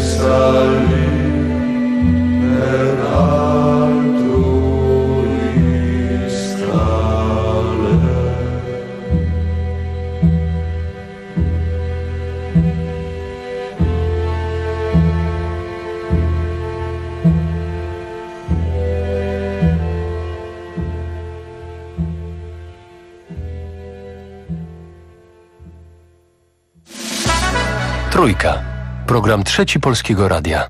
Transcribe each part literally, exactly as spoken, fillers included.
Trójka. Program Trzeci Polskiego Radia.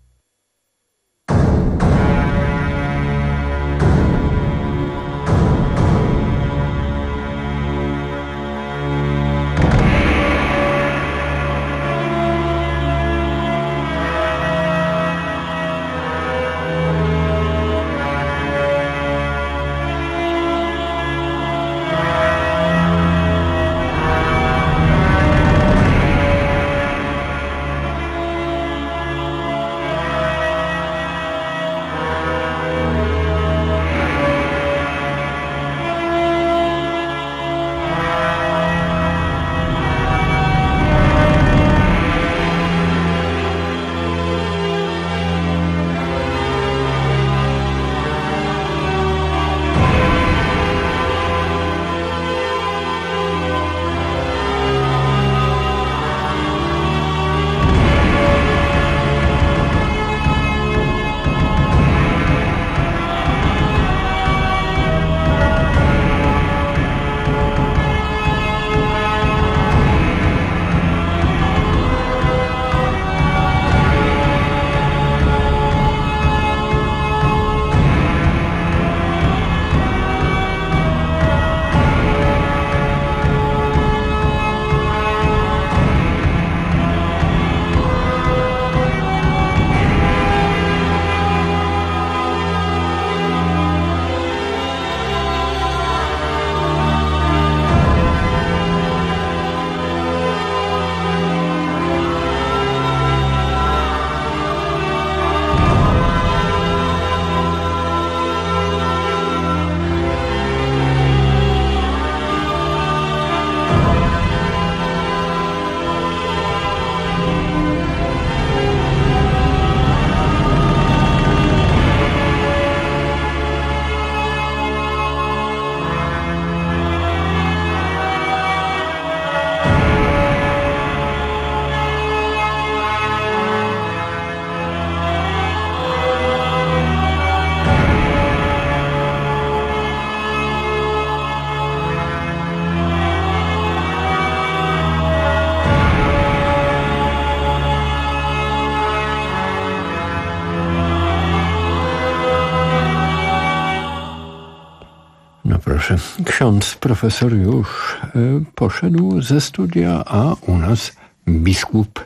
Ksiądz profesor już poszedł ze studia, a u nas biskup.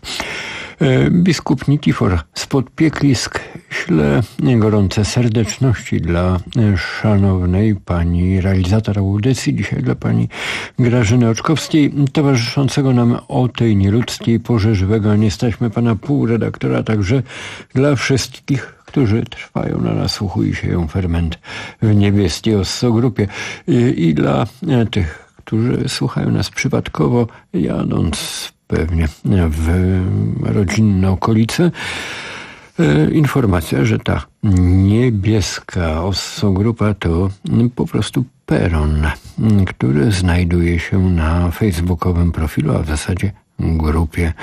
Biskup Nitifor z Podpieklisk śle gorące serdeczności dla szanownej pani realizatora audycji, dzisiaj dla pani Grażyny Oczkowskiej, towarzyszącego nam o tej nieludzkiej porze żywego, nie staćmy pana półredaktora, a także dla wszystkich, którzy trwają na nasłuchu i sieją ferment w niebieskiej Osso-grupie. I, i dla tych, którzy słuchają nas przypadkowo, jadąc pewnie w rodzinne okolice, informacja, że ta niebieska Osso-grupa to po prostu peron, który znajduje się na facebookowym profilu, a w zasadzie grupie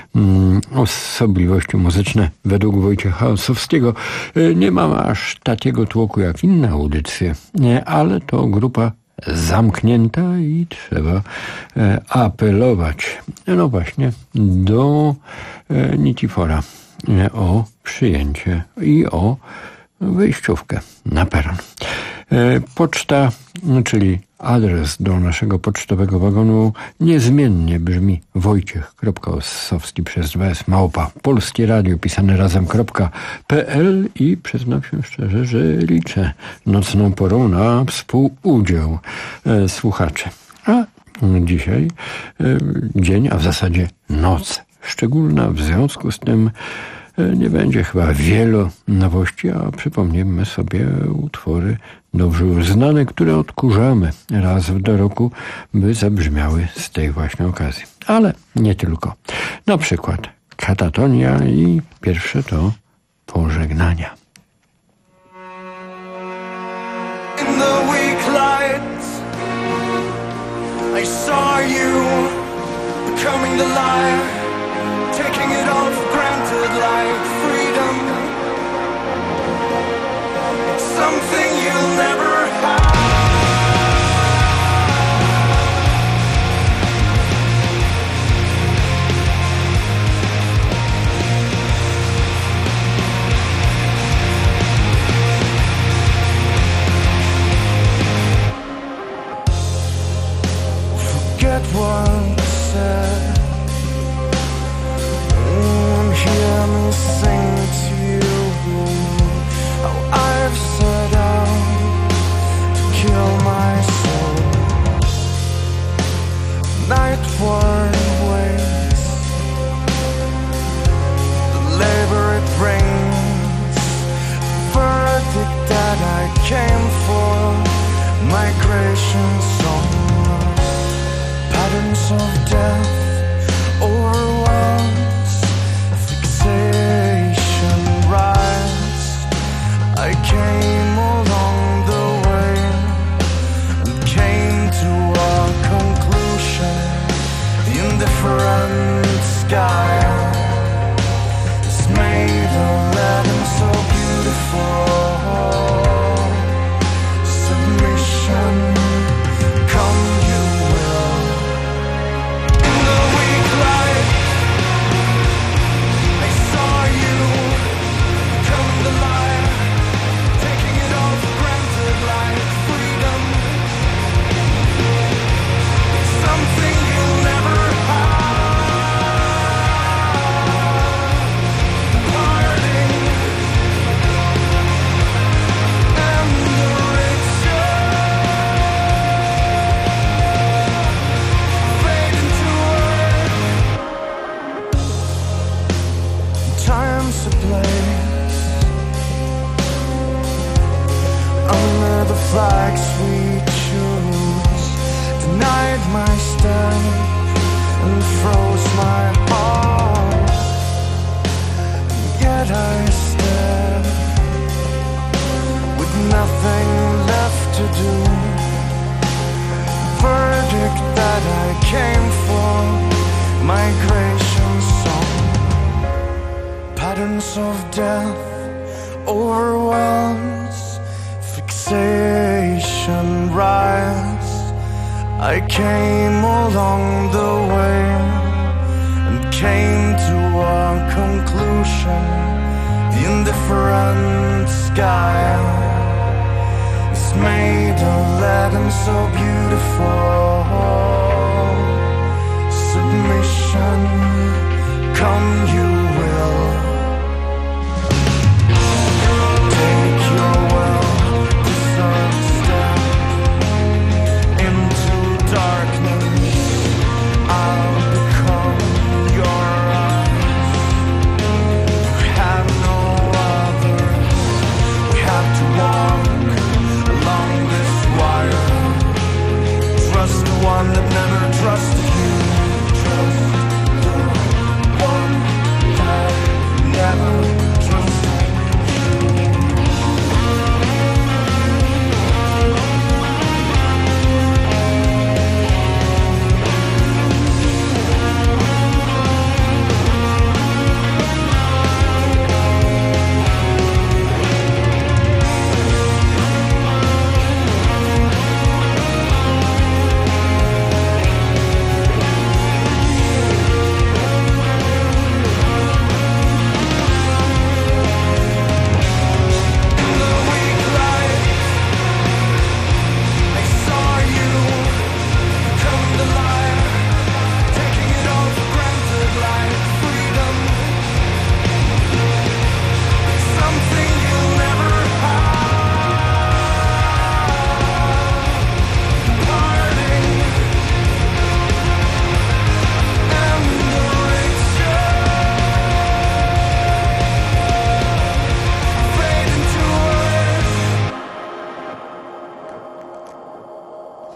Osobliwości muzyczne według Wojciecha Ossowskiego. Nie mam aż takiego tłoku jak inne audycje, ale to grupa zamknięta i trzeba apelować, no właśnie, do Nitifora o przyjęcie i o wyjściówkę na peron. Poczta, czyli adres do naszego pocztowego wagonu niezmiennie brzmi wojciech kropka ossowski przez dwa s małpa polskie radio pisane razem.pl i przyznam się szczerze, że liczę nocną porą na współudział e, słuchaczy. A dzisiaj e, dzień, a w zasadzie noc szczególna, w związku z tym nie będzie chyba wielu nowości, a przypomnijmy sobie utwory dobrze już znane, które odkurzamy raz do roku, by zabrzmiały z tej właśnie okazji. Ale nie tylko. Na przykład Katatonia i pierwsze to pożegnania. In the weak light, I saw you becoming the liar, taking it all for granted like freedom. It's something you'll never have. Forget what I said. Mm, hear me sing to you how I've set out to kill my soul. Nightward waits, the labor it brings, the verdict that I came for, migration song. Patterns of death overwhelms, fixation rise. I came along the way and came to a conclusion. The indifferent sky is made of Latin so beautiful. Submission, come you will. In the weak light, I saw you becoming the liar, taking it all for granted like freedom. It's something you'll never have. Parting and the richer fade into earth. Time's a place under the flags we choose, denied my step and froze my heart. Yet I stare with nothing left to do. Verdict that I came for, migration song. Patterns of death overwhelms, fixation rise. I came along the way and came to a conclusion. The indifferent sky is made of Latin so beautiful. Submission, come you will. Take your well-deserved step into darkness. I'll become your eyes. You have no others. We have to walk along this wire. Trust the one that never trusted you. Trust the one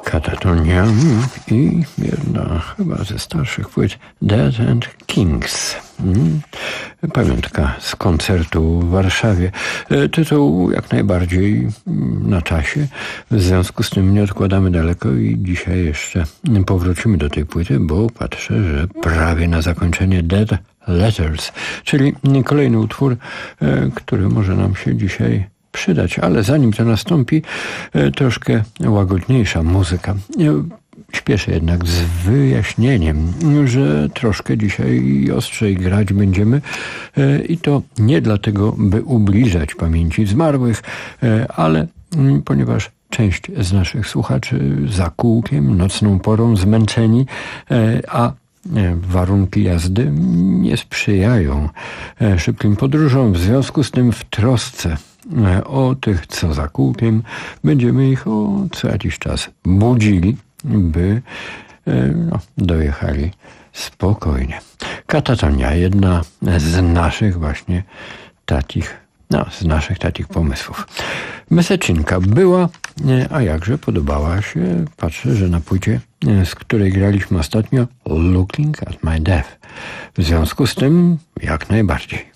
Katatonia i jedna chyba ze starszych płyt Dead and Kings. Hmm. Pamiątka z koncertu w Warszawie. Tytuł jak najbardziej na czasie. W związku z tym nie odkładamy daleko i dzisiaj jeszcze powrócimy do tej płyty, bo patrzę, że prawie na zakończenie Dead Letters, czyli kolejny utwór, który może nam się dzisiaj przydać, ale zanim to nastąpi, troszkę łagodniejsza muzyka. Śpieszę jednak z wyjaśnieniem, że troszkę dzisiaj ostrzej grać będziemy i to nie dlatego, by ubliżać pamięci zmarłych, ale ponieważ część z naszych słuchaczy za kółkiem, nocną porą zmęczeni, a warunki jazdy nie sprzyjają szybkim podróżom. W związku z tym w trosce o tych, co za kółkiem, będziemy ich o co jakiś czas budzili, by no, dojechali spokojnie. Katatonia, jedna z naszych właśnie takich, no, z naszych takich pomysłów. Mesecinka była, a jakże podobała się, patrzę, że na płycie, z której graliśmy ostatnio, Looking at My Death. W związku z tym jak najbardziej.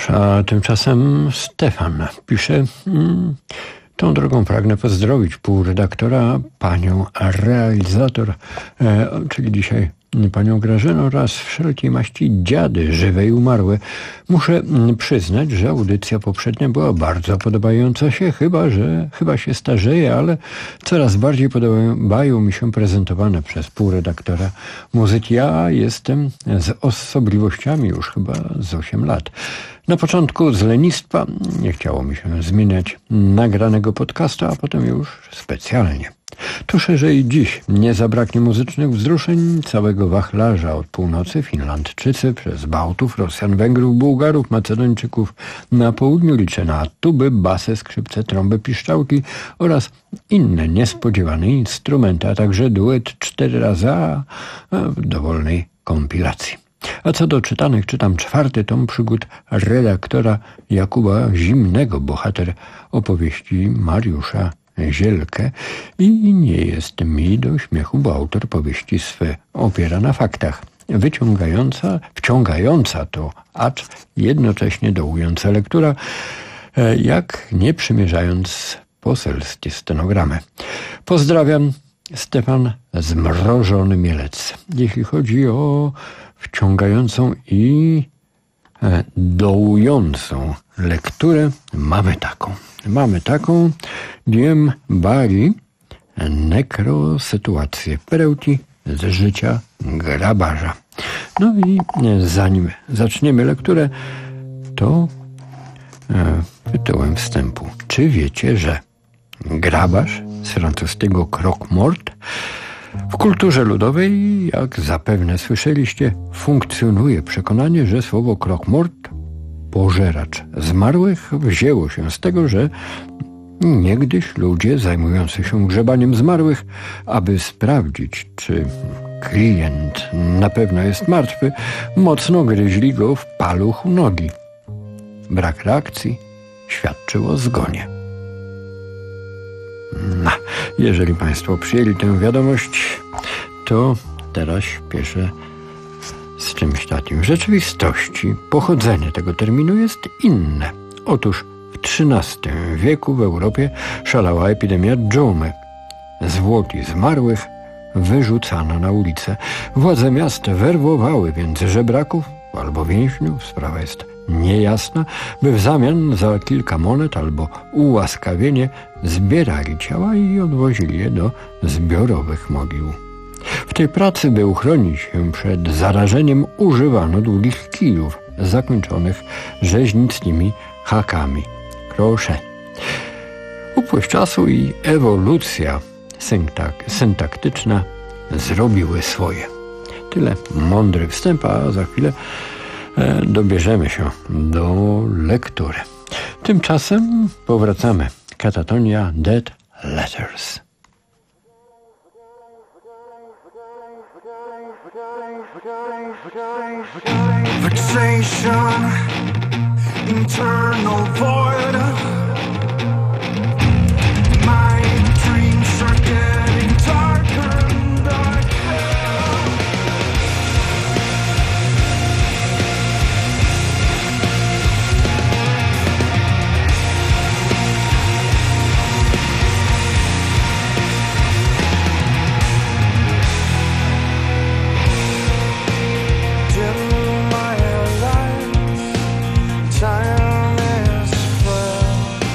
cóż, a tymczasem Stefan pisze... Hmm, tą drogą pragnę pozdrowić półredaktora, panią realizator, e, czyli dzisiaj panią Grażynę oraz wszelkiej maści dziady, żywe i umarłe. Muszę przyznać, że audycja poprzednia była bardzo podobająca się, chyba że chyba się starzeje, ale coraz bardziej podobają mi się prezentowane przez półredaktora muzyki. Ja jestem z osobliwościami już chyba z osiem lat. Na początku z lenistwa nie chciało mi się zmieniać nagranego podcastu, a potem już specjalnie. Tuszę, że i dziś nie zabraknie muzycznych wzruszeń całego wachlarza od północy, Finlandczycy, przez Bałtów, Rosjan, Węgrów, Bułgarów, Macedończyków. Na południu liczę na tuby, basy, skrzypce, trąby, piszczałki oraz inne niespodziewane instrumenty, a także duet cztery razy A w dowolnej kompilacji. A co do czytanych, czytam czwarty tom przygód redaktora Jakuba Zimnego, bohater opowieści Mariusza Zielkę, i nie jest mi do śmiechu, bo autor powieści swe opiera na faktach. Wyciągająca, wciągająca to, acz jednocześnie dołująca lektura, jak nie przymierzając poselskie stenogramy. Pozdrawiam, Stefan Zmrożony Mielec. Jeśli chodzi o wciągającą i dołującą lekturę, mamy taką. Mamy taką Diem Bari, nekrosytuację, perełki z życia grabarza. No i zanim zaczniemy lekturę, to tytułem wstępu. Czy wiecie, że grabarz z francuskiego croque-mort w kulturze ludowej, jak zapewne słyszeliście, funkcjonuje przekonanie, że słowo croque-mort, pożeracz zmarłych, wzięło się z tego, że niegdyś ludzie zajmujący się grzebaniem zmarłych, aby sprawdzić, czy klient na pewno jest martwy, mocno gryźli go w paluch u nogi. Brak reakcji świadczył o zgonie. No, jeżeli Państwo przyjęli tę wiadomość, to teraz śpieszę z czymś takim. W rzeczywistości pochodzenie tego terminu jest inne. Otóż w trzynastym wieku w Europie szalała epidemia dżumy. Zwłoki zmarłych wyrzucano na ulicę. Władze miast werwowały więc żebraków albo więźniów, sprawa jest niejasna, by w zamian za kilka monet albo ułaskawienie zbierali ciała i odwozili je do zbiorowych mogił. W tej pracy, by uchronić się przed zarażeniem, używano długich kijów zakończonych rzeźnickimi hakami. Proszę. Upływ czasu i ewolucja syntak- syntaktyczna zrobiły swoje. Tyle mądry wstęp, a za chwilę e, dobierzemy się do lektury. Tymczasem powracamy. Katatonia Dead Letters. Vexation, internal void. My dreams are getting darker and darker. Dim my lights, time is fled.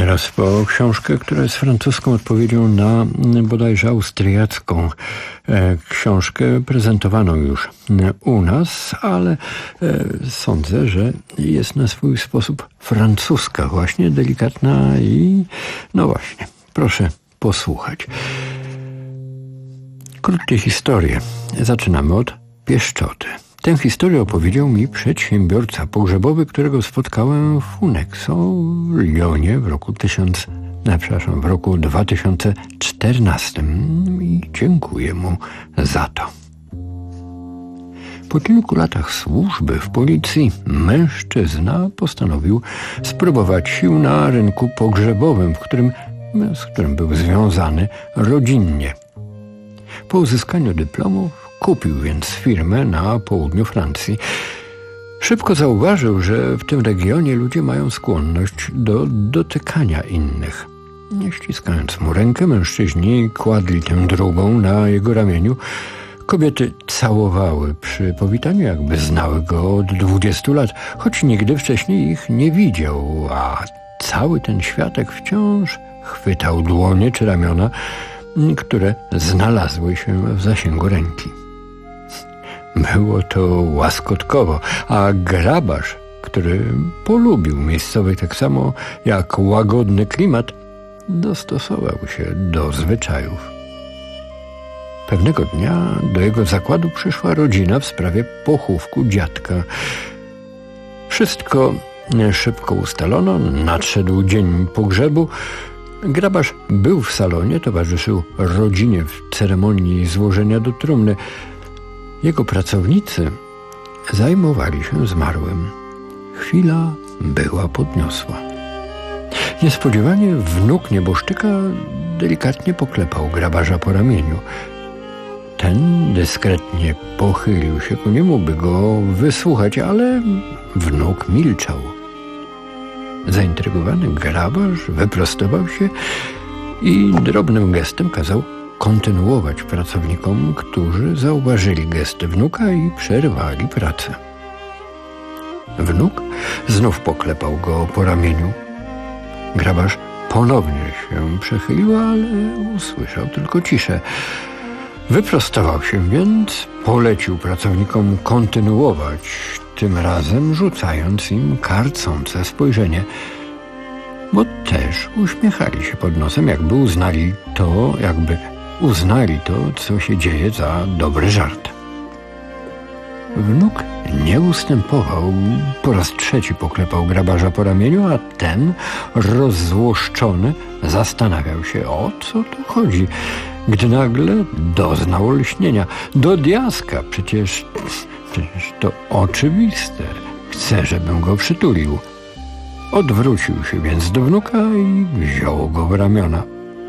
Teraz po książkę, która jest francuską odpowiedzią na bodajże austriacką e, książkę prezentowaną już u nas, ale e, sądzę, że jest na swój sposób francuska, właśnie delikatna i no właśnie, proszę posłuchać. Krótkie historie. Zaczynamy od pieszczoty. Tę historię opowiedział mi przedsiębiorca pogrzebowy, którego spotkałem w Unexo w Lyonie w roku tysiąc, no, przepraszam, w roku dwa tysiące czternastym i dziękuję mu za to. Po kilku latach służby w policji mężczyzna postanowił spróbować sił na rynku pogrzebowym, w którym, z którym był związany rodzinnie. Po uzyskaniu dyplomu kupił więc firmę na południu Francji. Szybko zauważył, że w tym regionie ludzie mają skłonność do dotykania innych. Nie ściskając mu rękę, mężczyźni kładli tę drugą na jego ramieniu. Kobiety całowały przy powitaniu, jakby znały go od dwudziestu lat, choć nigdy wcześniej ich nie widział, a cały ten światek wciąż chwytał dłonie czy ramiona, które znalazły się w zasięgu ręki. Było to łaskotkowo, a grabarz, który polubił miejscowy tak samo jak łagodny klimat, dostosował się do zwyczajów. Pewnego dnia do jego zakładu przyszła rodzina w sprawie pochówku dziadka. Wszystko szybko ustalono, nadszedł dzień pogrzebu. Grabarz był w salonie, towarzyszył rodzinie w ceremonii złożenia do trumny. Jego pracownicy zajmowali się zmarłym. Chwila była podniosła. Niespodziewanie wnuk nieboszczyka delikatnie poklepał grabarza po ramieniu. Ten dyskretnie pochylił się ku niemu, by go wysłuchać, ale wnuk milczał. Zaintrygowany grabarz wyprostował się i drobnym gestem kazał kontynuować pracownikom, którzy zauważyli gesty wnuka i przerwali pracę. Wnuk znów poklepał go po ramieniu. Grabarz ponownie się przechylił, ale usłyszał tylko ciszę. Wyprostował się więc, polecił pracownikom kontynuować, tym razem rzucając im karcące spojrzenie, bo też uśmiechali się pod nosem, jakby uznali to, jakby uznali to, co się dzieje, za dobry żart. Wnuk nie ustępował, po raz trzeci poklepał grabarza po ramieniu, a ten, rozzłoszczony, zastanawiał się, o co tu chodzi, gdy nagle doznał olśnienia. Do diaska, przecież, przecież to oczywiste. Chcę, żebym go przytulił. Odwrócił się więc do wnuka i wziął go w ramiona.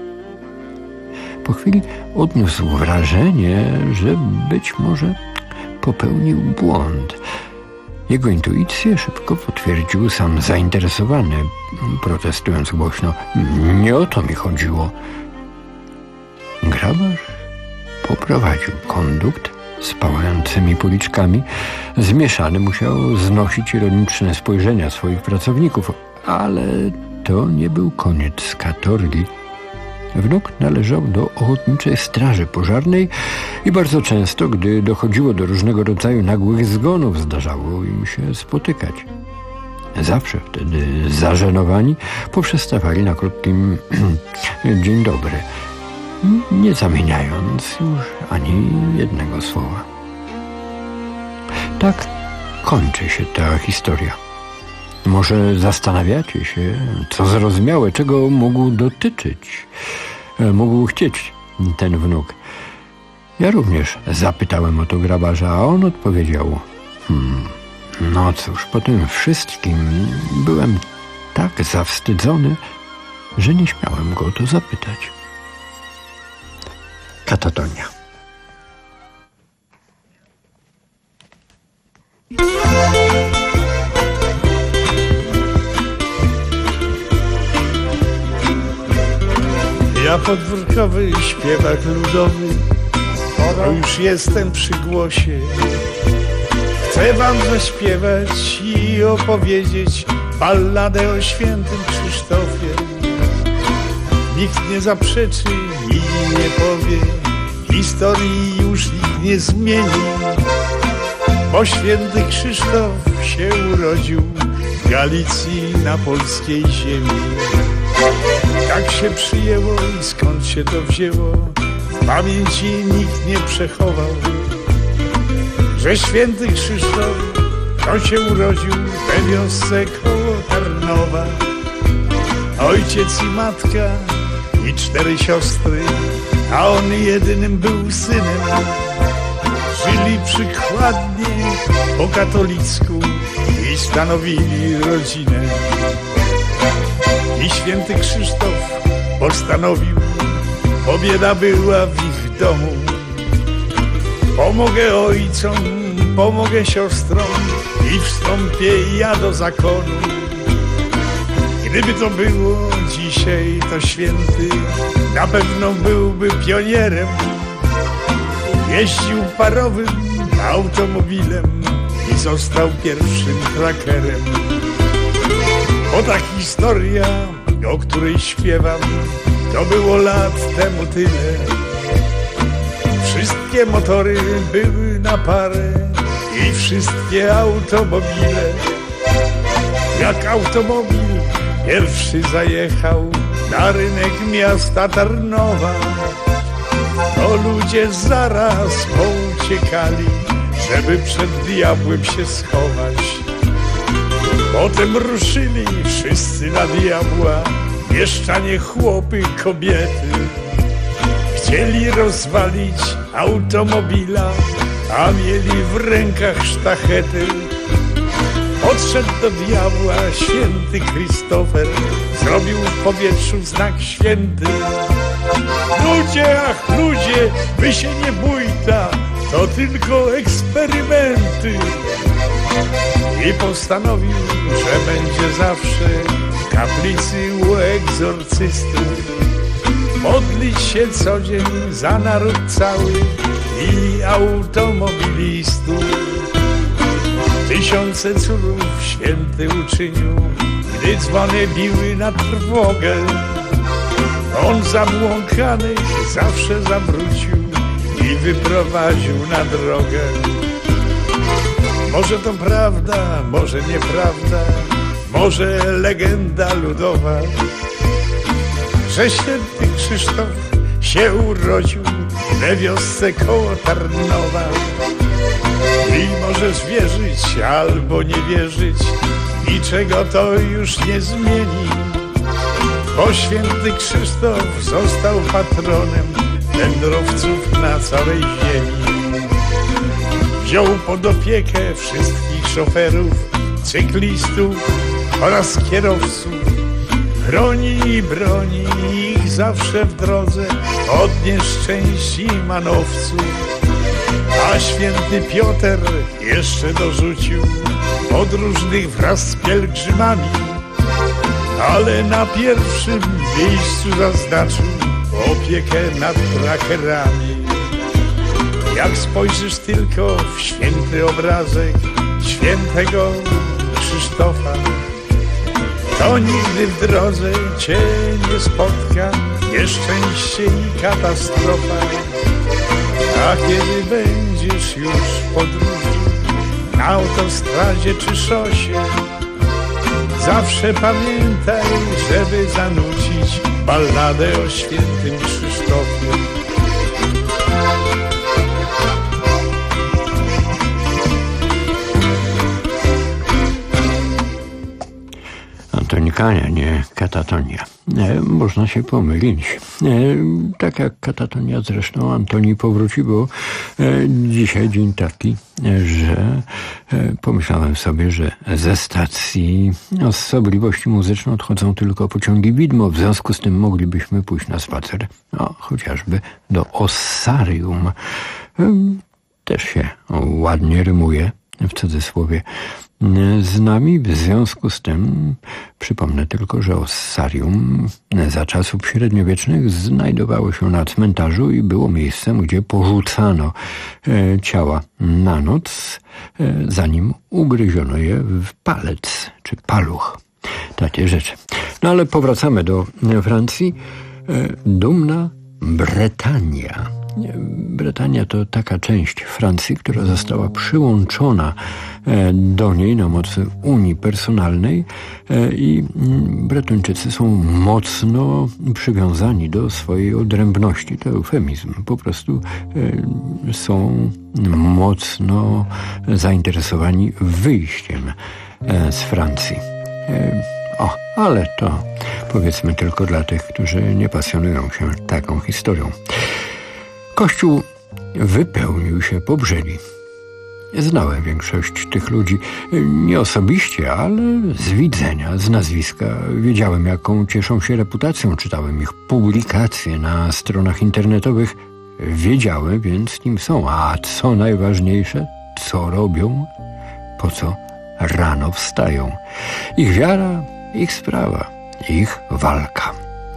Po chwili odniósł wrażenie, że być może popełnił błąd. Jego intuicję szybko potwierdził sam zainteresowany, protestując głośno. Nie o to mi chodziło. Grabarz poprowadził kondukt z pałającymi policzkami. Zmieszany musiał znosić ironiczne spojrzenia swoich pracowników, ale to nie był koniec katorgi. Wnuk należał do ochotniczej straży pożarnej i bardzo często, gdy dochodziło do różnego rodzaju nagłych zgonów, zdarzało im się spotykać. Zawsze wtedy zażenowani poprzestawali na krótkim dzień dobry, nie zamieniając już ani jednego słowa. Tak kończy się ta historia. Może zastanawiacie się, co zrozumiałe, czego mógł dotyczyć, mógł chcieć ten wnuk. Ja również zapytałem o to grabarza, a on odpowiedział: hmm, no cóż, po tym wszystkim byłem tak zawstydzony, że nie śmiałem go o to zapytać. Katatonia. Ja podwórkowy śpiewak ludowy, to już jestem przy głosie. Chcę wam zaśpiewać i opowiedzieć balladę o świętym Krzysztofie. nikt nie zaprzeczy i nie powie, historii już nikt nie zmieni, bo święty Krzysztof się urodził w Galicji na polskiej ziemi. Jak się przyjęło i skąd się to wzięło, w pamięci nikt nie przechował, że święty Krzysztof to się urodził we wiosce koło Tarnowa. Ojciec i matka i cztery siostry, a on jedynym był synem. Żyli przykładnie po katolicku i stanowili rodzinę. I święty Krzysztof postanowił, bo bieda była w ich domu. Pomogę ojcom, pomogę siostrom i wstąpię ja do zakonu. Gdyby to było dzisiaj, to święty na pewno byłby pionierem. Jeździł parowym automobilem i został pierwszym trackerem. Bo ta historia, o której śpiewam, to było lat temu tyle. Wszystkie motory były na parę i wszystkie automobile. Jak automobil pierwszy zajechał na rynek miasta Tarnowa, to ludzie zaraz pouciekali, żeby przed diabłem się schować. Potem ruszyli wszyscy na diabła, mieszczanie, chłopy, kobiety. Chcieli rozwalić automobila, a mieli w rękach sztachety. Podszedł do diabła święty Chrystofer, zrobił w powietrzu znak święty. Ludzie, ach ludzie, wy się nie bójta, to tylko eksperymenty. I postanowił, że będzie zawsze w kaplicy u egzorcysty, modlić się co dzień za naród cały i automobilistów. Tysiące cudów święty uczynił, gdy dzwony biły na trwogę. On zabłąkanych zawsze zawrócił i wyprowadził na drogę. Może to prawda, może nieprawda, może legenda ludowa, że święty Krzysztof się urodził we wiosce koło Tarnowa. I możesz wierzyć albo nie wierzyć, niczego to już nie zmieni, bo święty Krzysztof został patronem wędrowców na całej ziemi. Wziął pod opiekę wszystkich szoferów, cyklistów oraz kierowców. Chroni i broni ich zawsze w drodze od nieszczęść i manowców. A święty Piotr jeszcze dorzucił podróżnych wraz z pielgrzymami, ale na pierwszym miejscu zaznaczył opiekę nad trackerami. Jak spojrzysz tylko w święty obrazek świętego Krzysztofa, to nigdy w drodze cię nie spotka nieszczęście i katastrofa. A kiedy będziesz już w podróży, na autostradzie czy szosie, zawsze pamiętaj, żeby zanucić balladę o świętym Krzysztofie. Antonikania, nie katatonia. E, można się pomylić. E, tak jak katatonia, zresztą Antoni powróci, bo e, dzisiaj dzień taki, e, że e, pomyślałem sobie, że ze stacji Osobliwości Muzycznej odchodzą tylko pociągi widmo. W związku z tym moglibyśmy pójść na spacer, no, chociażby do Ossarium. E, też się ładnie rymuje, w cudzysłowie, z nami. W związku z tym przypomnę tylko, że Ossarium za czasów średniowiecznych znajdowało się na cmentarzu i było miejscem, gdzie porzucano ciała na noc, zanim ugryziono je w palec czy paluch. Takie rzeczy. No ale powracamy do Francji. dumna Bretania. Bretania to taka część Francji, która została przyłączona do niej na mocy Unii Personalnej i Bretończycy są mocno przywiązani do swojej odrębności. To eufemizm. Po prostu są mocno zainteresowani wyjściem z Francji. O, ale to powiedzmy tylko dla tych, którzy nie pasjonują się taką historią. Kościół wypełnił się po brzegi. Znałem większość tych ludzi, nie osobiście, ale z widzenia, z nazwiska. Wiedziałem, jaką cieszą się reputacją, czytałem ich publikacje na stronach internetowych. Wiedziałem więc, kim są, a co najważniejsze, co robią, po co rano wstają. Ich wiara, ich sprawa, ich walka.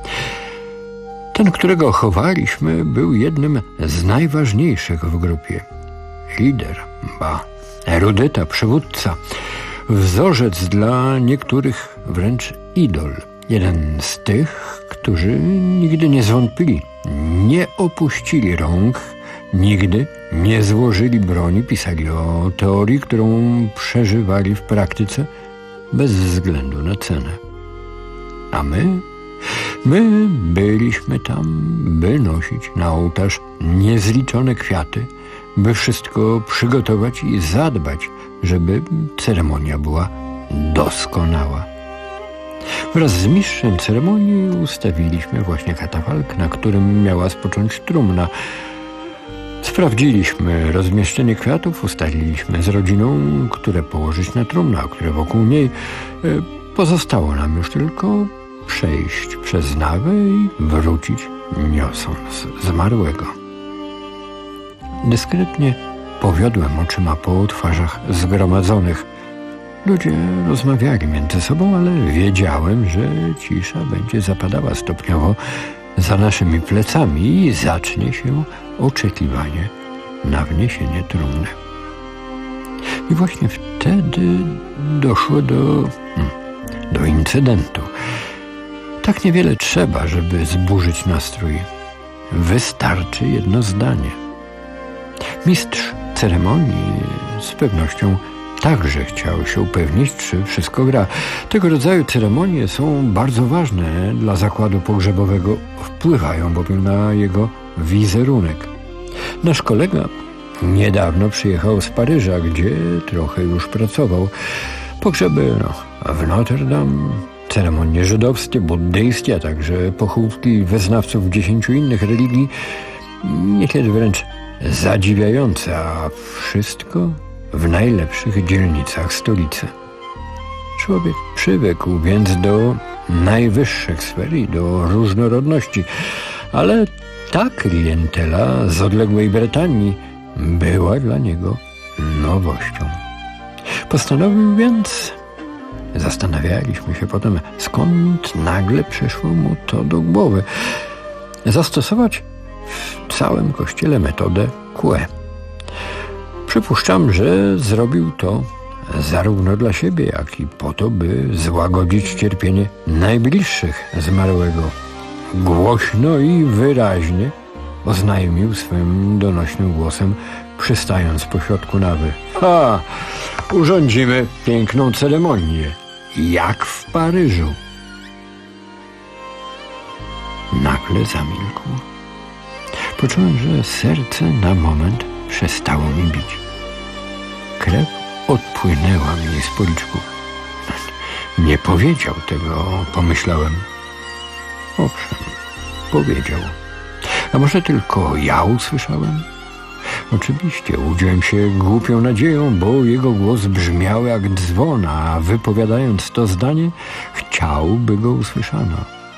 Ten, którego chowaliśmy, był jednym z najważniejszych w grupie. Lider, ba, erudyta, przywódca, wzorzec dla niektórych wręcz idol. Jeden z tych, którzy nigdy nie zwątpili, nie opuścili rąk, nigdy nie złożyli broni, pisali o teorii, którą przeżywali w praktyce bez względu na cenę. A my? My byliśmy tam, by nosić na ołtarz niezliczone kwiaty, by wszystko przygotować i zadbać, żeby ceremonia była doskonała. Wraz z mistrzem ceremonii ustawiliśmy właśnie katafalk, na którym miała spocząć trumna. Sprawdziliśmy rozmieszczenie kwiatów, ustaliliśmy z rodziną, które położyć na trumnę, a które wokół niej. Pozostało nam już tylko przejść przez nawę i wrócić, niosąc zmarłego. Dyskretnie powiodłem oczyma po twarzach zgromadzonych. Ludzie rozmawiali między sobą, ale wiedziałem, że cisza będzie zapadała stopniowo za naszymi plecami i zacznie się oczekiwanie na wniesienie trumny. I właśnie wtedy doszło do, do incydentu. Tak niewiele trzeba, żeby zburzyć nastrój. Wystarczy jedno zdanie. Mistrz ceremonii z pewnością także chciał się upewnić, czy wszystko gra. Tego rodzaju ceremonie są bardzo ważne dla zakładu pogrzebowego. Wpływają bowiem na jego wizerunek. Nasz kolega niedawno przyjechał z Paryża, gdzie trochę już pracował. Pogrzeby no, w Notre Dame, ceremonie żydowskie, buddyjskie, a także pochówki wyznawców dziesięciu innych religii, niekiedy wręcz zadziwiające, a wszystko w najlepszych dzielnicach stolicy. Człowiek przywykł więc do najwyższych sfer i do różnorodności, ale ta klientela z odległej Bretanii była dla niego nowością. Postanowił więc, zastanawialiśmy się potem, skąd nagle przyszło mu to do głowy, zastosować w całym kościele metodę Q E. Przypuszczam, że zrobił to zarówno dla siebie, jak i po to, by złagodzić cierpienie najbliższych zmarłego. Głośno i wyraźnie oznajmił swym donośnym głosem, przystając pośrodku nawy. Ha! Urządzimy piękną ceremonię, jak w Paryżu. Nagle zamilkł. Poczułem, że serce na moment przestało mi bić. Krew odpłynęła mi z policzków. Nie powiedział tego, pomyślałem. Owszem, powiedział. A może tylko ja usłyszałem? Oczywiście łudziłem się głupią nadzieją, bo jego głos brzmiał jak dzwon, a wypowiadając to zdanie, chciałby go usłyszano.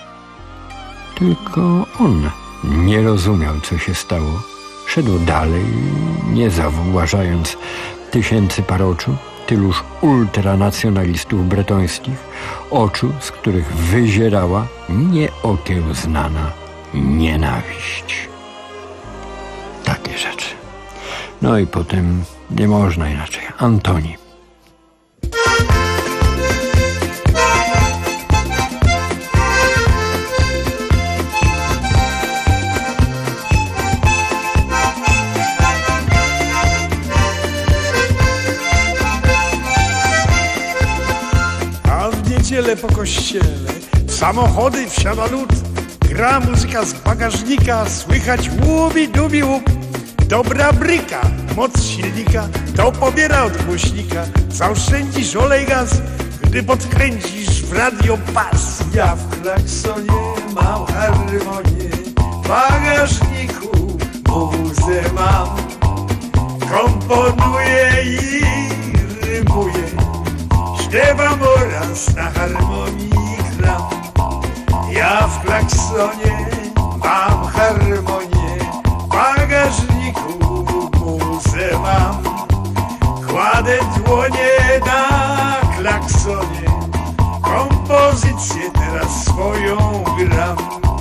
Tylko on nie rozumiał, co się stało. Szedł dalej, nie zauważając tysięcy par oczu, tyluż ultranacjonalistów bretońskich, oczu, z których wyzierała nieokiełznana nienawiść. Takie rzeczy. No i potem nie można inaczej. Antoni. niedzielę po kościele, w samochody wsiada lud, gra muzyka z bagażnika, słychać łubi dubi łup. Dobra bryka, moc silnika, to pobiera od głośnika. Zaoszczędzisz olej gaz, gdy podkręcisz w radio pas. Ja w klaksonie mam harmonię, w bagażniku muzę mam. Komponuję i rymuję, śpiewam oraz na harmonii gram. Ja w klaksonie mam harmonię, w bagażniku muzę mam. Kładę dłonie na klaksonie, kompozycję teraz swoją gram.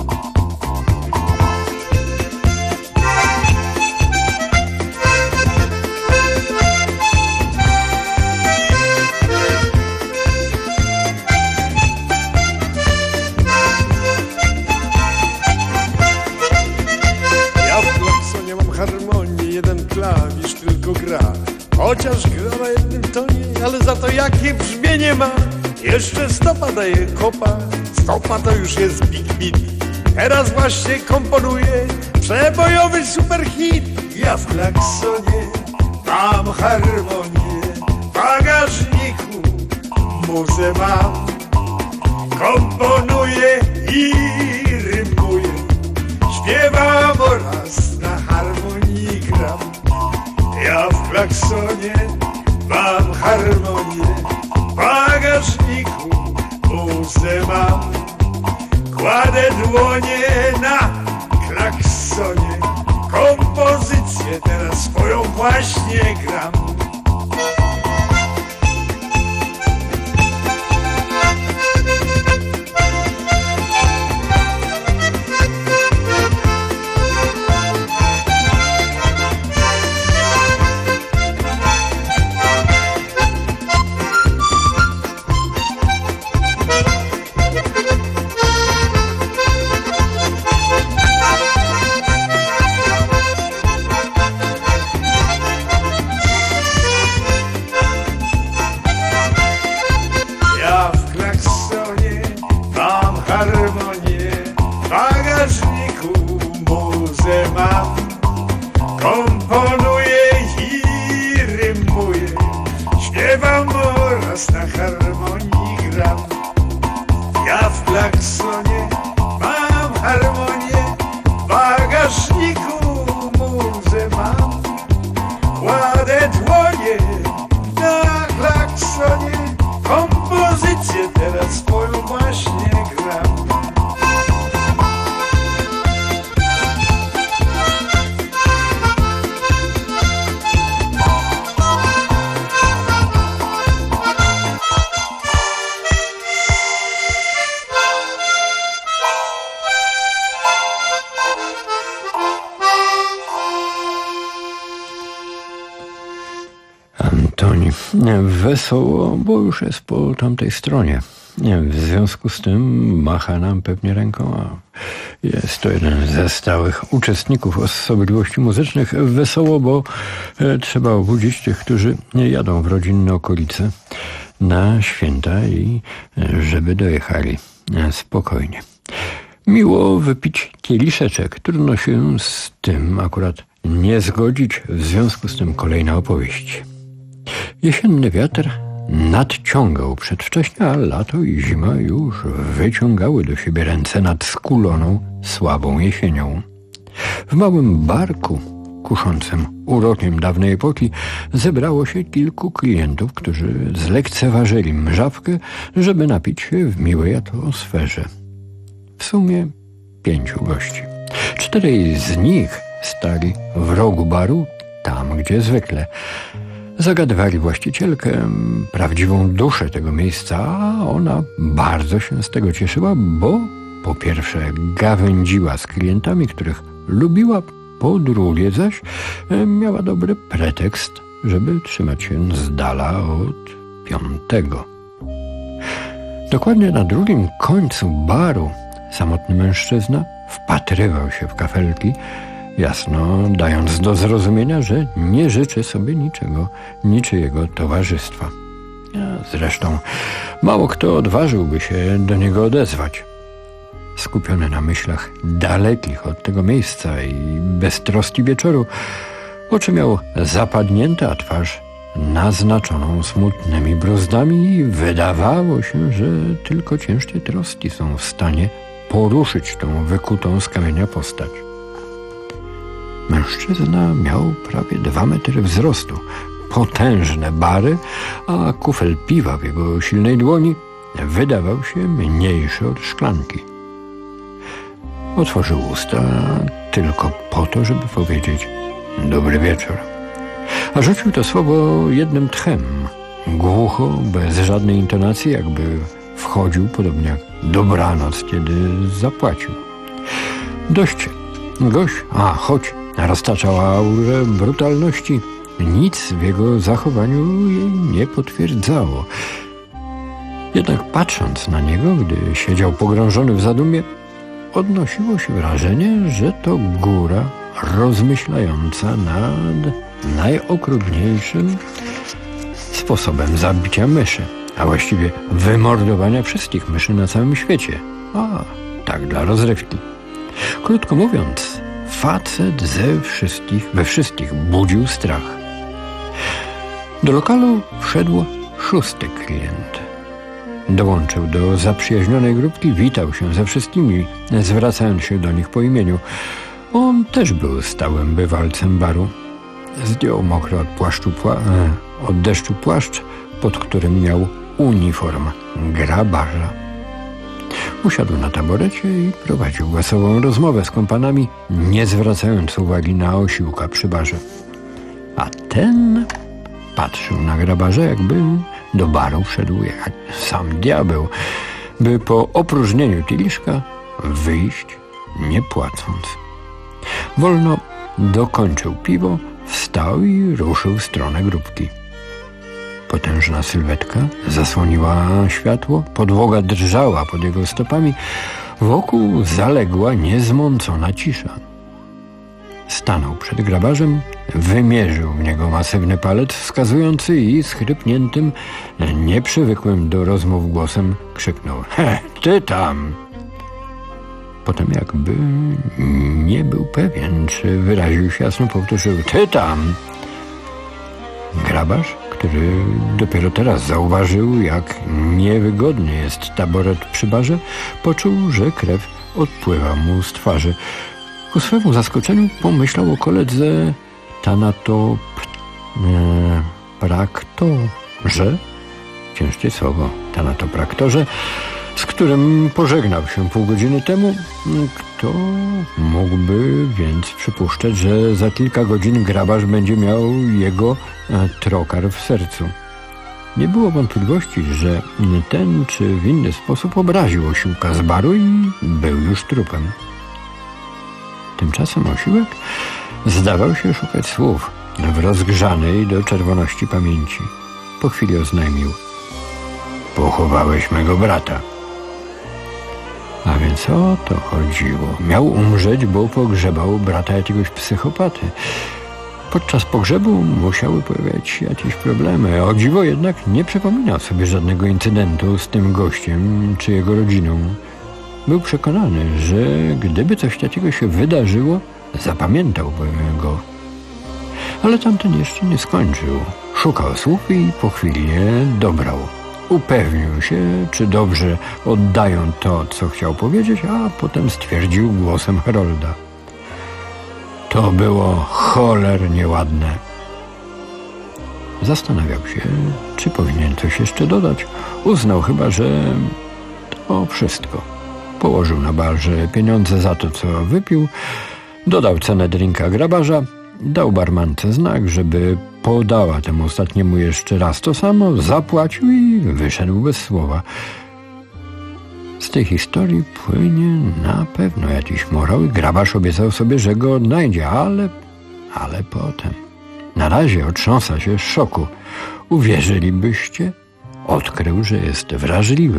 Harmonii, jeden klawisz tylko gra, chociaż gra na jednym tonie, ale za to jakie brzmienie ma. Jeszcze stopa daje kopa, stopa to już jest big beat. Teraz właśnie komponuję przebojowy superhit. Ja w klaksonie mam harmonię, w bagażniku muzę mam. Komponuję i rymuję, śpiewam oraz na harmonii gram. Ja w klaksonie mam harmonię, w bagażniku muzę mam. Kładę dłonie na klaksonie, kompozycję teraz swoją właśnie gram. Komponuję i rymuję, śpiewam oraz na harmonii gram. Ja w klaksonie mam harmonię, w bagażniku muzę mam. Kładę dłonie na klaksonie, kompozycję teraz swoją właśnie gram. Antoni, wesoło, bo już jest po tamtej stronie. W związku z tym macha nam pewnie ręką, a jest to jeden ze stałych uczestników osobliwości muzycznych. Wesoło, bo trzeba obudzić tych, którzy jadą w rodzinne okolice na święta i żeby dojechali spokojnie. Miło wypić kieliszeczek. Trudno się z tym akurat nie zgodzić. W związku z tym kolejna opowieść. Jesienny wiatr nadciągał przedwcześnie, a lato i zima już wyciągały do siebie ręce nad skuloną, słabą jesienią. W małym barku kuszącym urokiem dawnej epoki zebrało się kilku klientów, którzy zlekceważyli mrzawkę, żeby napić się w miłej atmosferze. W sumie pięciu gości. Czterej z nich stali w rogu baru, tam gdzie zwykle. Zagadywali właścicielkę, prawdziwą duszę tego miejsca, a ona bardzo się z tego cieszyła, bo po pierwsze gawędziła z klientami, których lubiła, po drugie zaś miała dobry pretekst, żeby trzymać się z dala od piątego. Dokładnie na drugim końcu baru samotny mężczyzna wpatrywał się w kafelki, jasno dając do zrozumienia, że nie życzy sobie niczego, niczyjego towarzystwa. Zresztą mało kto odważyłby się do niego odezwać. Skupiony na myślach dalekich od tego miejsca i bez troski wieczoru, oczy miał zapadnięte, a twarz naznaczoną smutnymi bruzdami i wydawało się, że tylko ciężkie troski są w stanie poruszyć tą wykutą z kamienia postać. Mężczyzna miał prawie dwa metry wzrostu, potężne bary, a kufel piwa w jego silnej dłoni wydawał się mniejszy od szklanki. Otworzył usta tylko po to, żeby powiedzieć dobry wieczór. A rzucił to słowo jednym tchem, głucho, bez żadnej intonacji, jakby wchodził, podobnie jak dobranoc, kiedy zapłacił. Dość, gość, a choć roztaczał aurę brutalności, nic w jego zachowaniu jej nie potwierdzało. Jednak patrząc na niego, gdy siedział pogrążony w zadumie, odnosiło się wrażenie, że to góra rozmyślająca nad najokrutniejszym sposobem zabicia myszy, a właściwie wymordowania wszystkich myszy na całym świecie. A, tak dla rozrywki. Krótko mówiąc, facet ze wszystkich, we wszystkich budził strach. Do lokalu wszedł szósty klient. Dołączył do zaprzyjaźnionej grupki, witał się ze wszystkimi, zwracając się do nich po imieniu. On też był stałym bywalcem baru. Zdjął mokry od, płaszczu pła- od deszczu płaszcz, pod którym miał uniform grabarza. Usiadł na taborecie i prowadził wesołą rozmowę z kompanami, nie zwracając uwagi na osiłka przy barze. A ten patrzył na grabarza, jakby do baru wszedł jak sam diabeł, by po opróżnieniu kieliszka wyjść nie płacąc. Wolno dokończył piwo, wstał i ruszył w stronę grupki. Potężna sylwetka zasłoniła światło, podłoga drżała pod jego stopami, wokół zaległa niezmącona cisza. Stanął przed grabarzem, wymierzył w niego masywny palec wskazujący i schrypniętym, nieprzywykłym do rozmów głosem krzyknął: he, ty tam! Potem jakby nie był pewien, czy wyraził się jasno, powtórzył: ty tam! Grabarz, który dopiero teraz zauważył, jak niewygodny jest taboret przy barze, poczuł, że krew odpływa mu z twarzy. Ku swemu zaskoczeniu pomyślał o koledze Tanatopraktorze, ciężkie słowo, Tanatopraktorze, z którym pożegnał się pół godziny temu. Kto mógłby więc przypuszczać, że za kilka godzin grabarz będzie miał jego trokar w sercu? Nie było wątpliwości, że ten czy w inny sposób obraził osiłka z baru i był już trupem. Tymczasem osiłek zdawał się szukać słów w rozgrzanej do czerwoności pamięci. Po chwili oznajmił: pochowałeś mego brata. A więc o to chodziło. Miał umrzeć, bo pogrzebał brata jakiegoś psychopaty. Podczas pogrzebu musiały pojawiać się jakieś problemy. O dziwo jednak nie przypominał sobie żadnego incydentu z tym gościem czy jego rodziną. Był przekonany, że gdyby coś takiego się wydarzyło, zapamiętałby go. Ale tamten jeszcze nie skończył. Szukał słów i po chwili je dobrał. Upewnił się, czy dobrze oddają to, co chciał powiedzieć, a potem stwierdził głosem Herolda: to było cholernie ładne. Zastanawiał się, czy powinien coś jeszcze dodać. Uznał chyba, że to wszystko. Położył na barze pieniądze za to, co wypił, dodał cenę drinka grabarza, dał barmance znak, żeby podała temu ostatniemu jeszcze raz to samo, zapłacił i wyszedł bez słowa. Z tej historii płynie na pewno jakiś morał i grabarz obiecał sobie, że go odnajdzie, ale, ale potem. Na razie otrząsa się z szoku. Uwierzylibyście? Odkrył, że jest wrażliwy.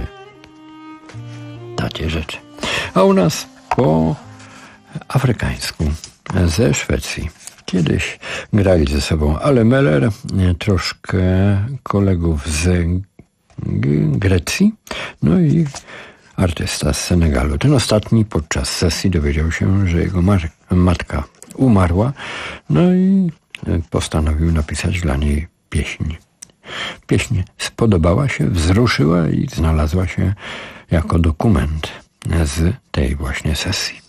Takie rzeczy. A u nas po afrykańsku ze Szwecji. kiedyś grali ze sobą Ale Meller, troszkę kolegów z Grecji, no i artysta z Senegalu. Ten ostatni podczas sesji dowiedział się, że jego mar- matka umarła, no i postanowił napisać dla niej pieśń. Pieśń spodobała się, wzruszyła i znalazła się jako dokument z tej właśnie sesji.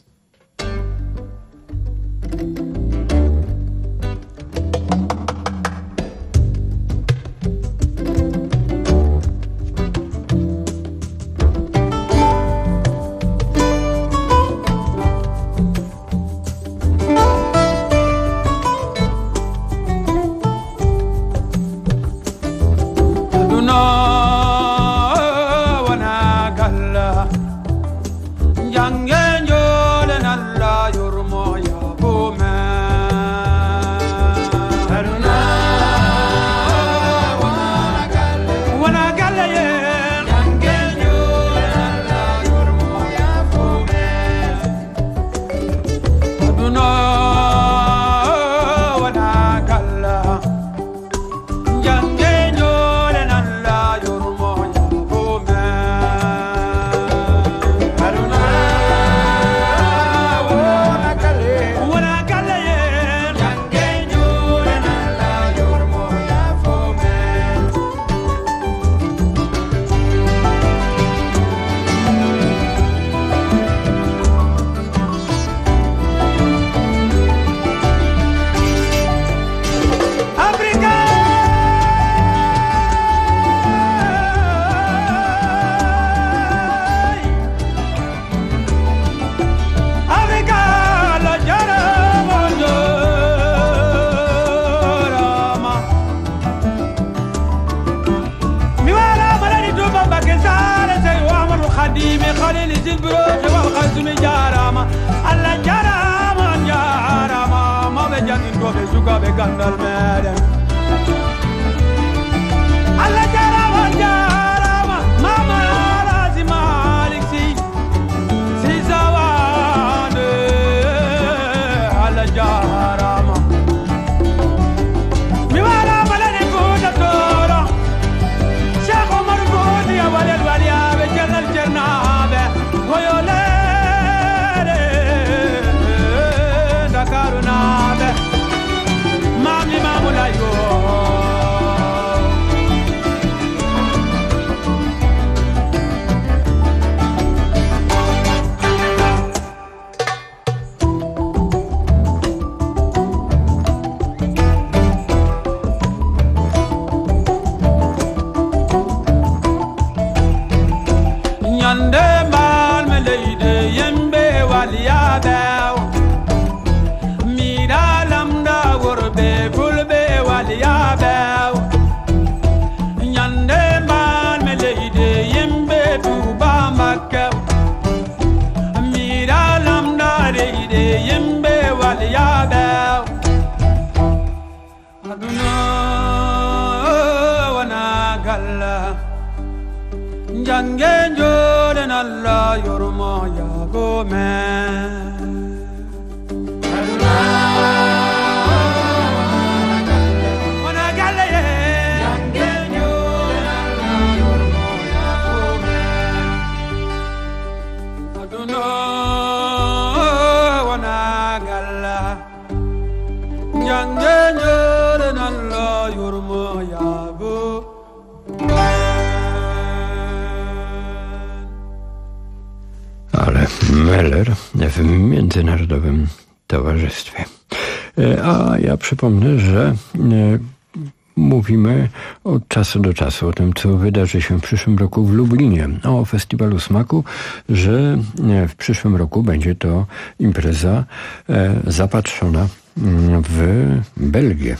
Meller w Międzynarodowym Towarzystwie. A ja przypomnę, że mówimy od czasu do czasu o tym, co wydarzy się w przyszłym roku w Lublinie, o Festiwalu Smaku, że w przyszłym roku będzie to impreza zapatrzona w Belgię.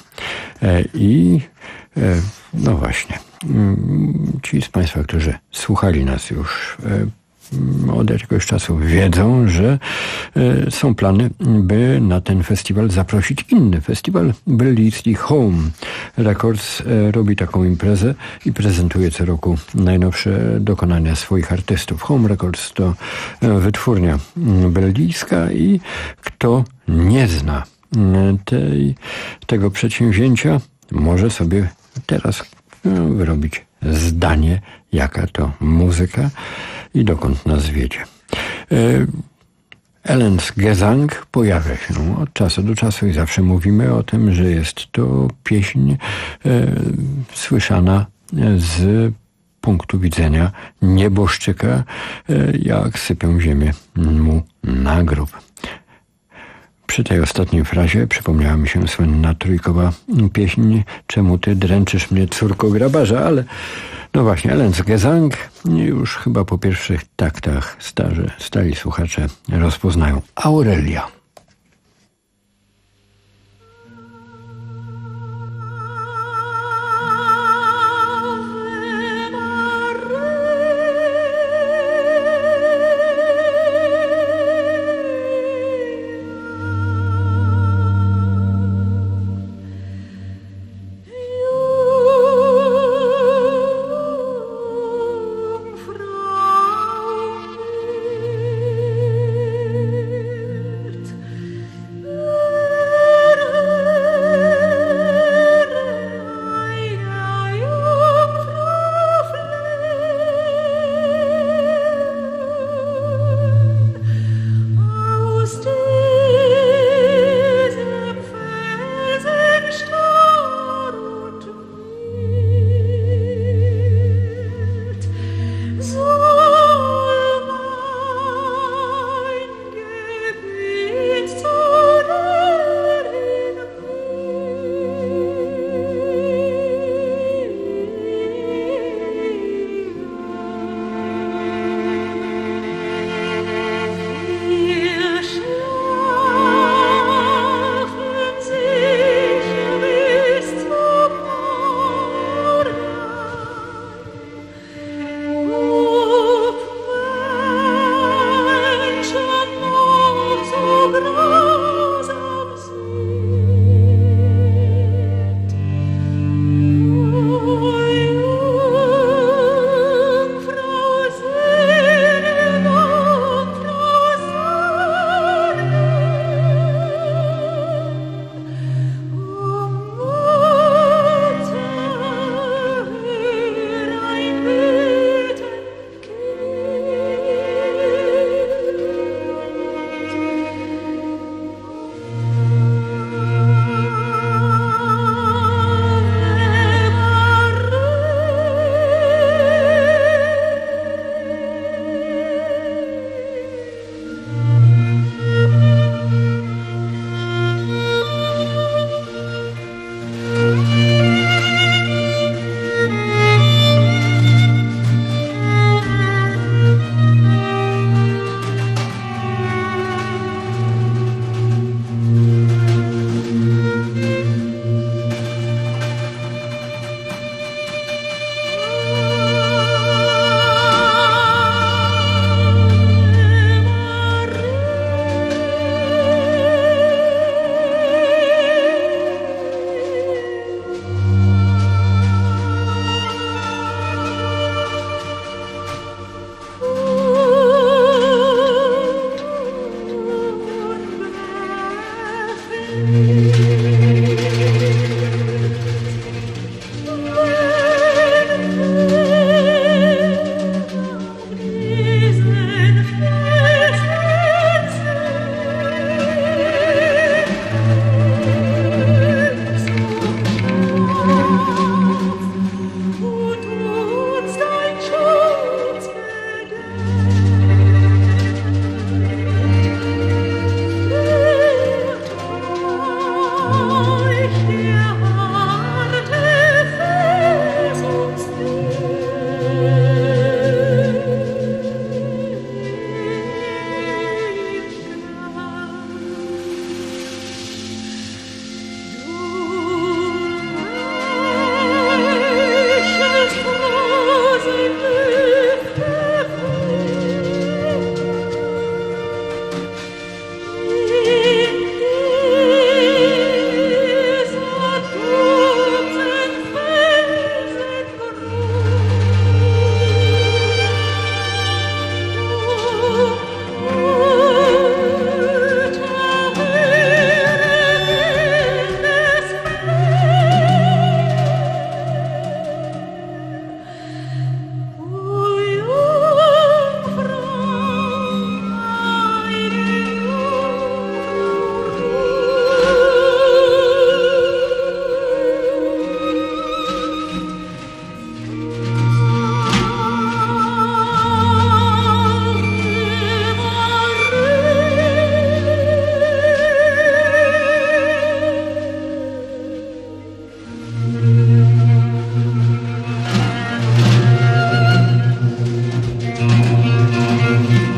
I no właśnie, ci z Państwa, którzy słuchali nas już od jakiegoś czasu, wiedzą, że e, są plany, by na ten festiwal zaprosić inny festiwal belgijski. Home Records e, robi taką imprezę i prezentuje co roku najnowsze dokonania swoich artystów. Home Records to e, wytwórnia belgijska i kto nie zna tej, tego przedsięwzięcia, może sobie teraz no, wyrobić zdanie, jaka to muzyka i dokąd nas wiedzie. Elens Gesang pojawia się od czasu do czasu i zawsze mówimy o tym, że jest to pieśń e, słyszana z punktu widzenia nieboszczyka, e, jak sypią ziemię mu na grób. Przy tej ostatniej frazie przypomniała mi się słynna trójkowa pieśń Czemu ty dręczysz mnie, córko grabarza, ale no właśnie, Elens Gesang już chyba po pierwszych taktach starzy, stali słuchacze rozpoznają. Aurelia.